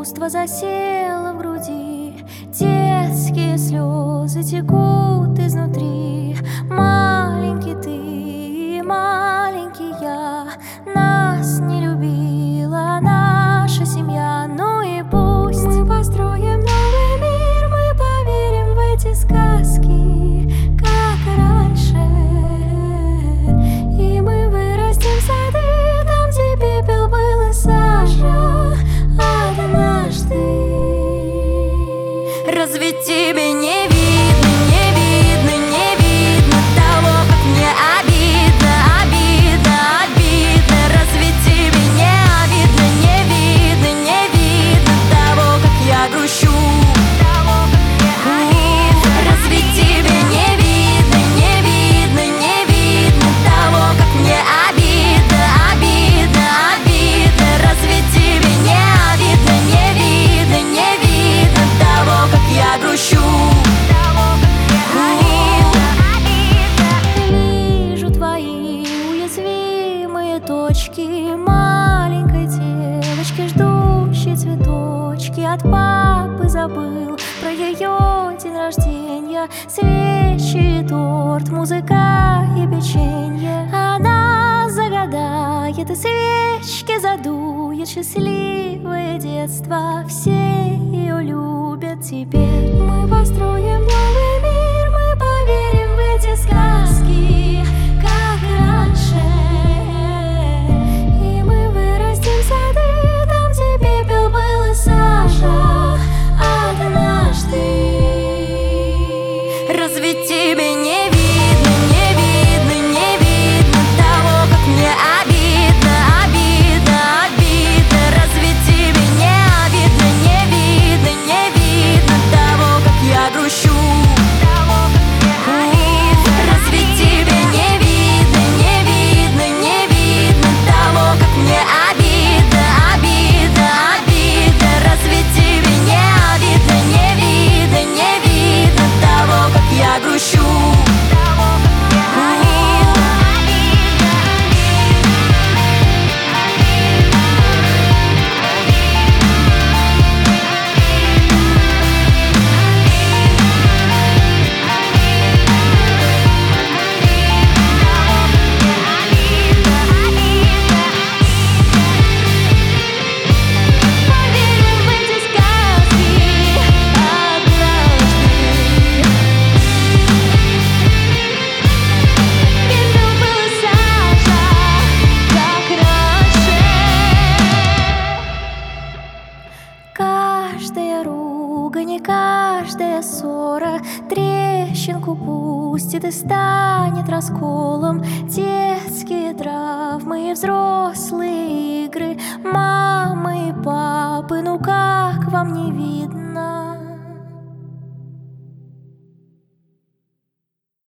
чувство засело в груди, детские слезы текут изнутри. Маленький ты, маленький я, нас не любила наша семья. Ну и пусть мы построим новый мир, мы поверим в эти сказки, как раньше. И мы вырастим сады там, где пепел был и сажа однажды. Разве тебе не видно, не видно, не видно того, как мне обидно, обидно, обидно? Разве тебе не видно, не видно, не видно того, как я грущу? Разве тебе не видно, не видно, не видно того, как мне обидно, обидно, обидно? Разве тебе не видно, не видно, не видно того, как я грущу? Вижу твои уязвимые точки маленькой девочки, ждущей цветочки. От папы забыл про ее день рождения, свечи, торт, музыка и печенье. Она загадает и свечки задует, счастливое детство, все ее любят теперь. Мы построим новый мир, мы поверим в эти сказки, как раньше. И мы вырастим сады там, где пепел был и сажа однажды. Разве тебе не видно, не видно, не видно того, как мне обидно, обидно, обидно? Разве тебе не видно, не видно, не видно того, как я грущу? Разве тебе не видно, не видно, не видно того, как мне обидно, обидно, обидно? Разве тебе не видно, не видно, не видно того, как я грущу? Каждая ругань и каждая ссора трещинку пустит и станет расколом. Детские травмы и взрослые игры, мамы и папы, ну как вам не видно?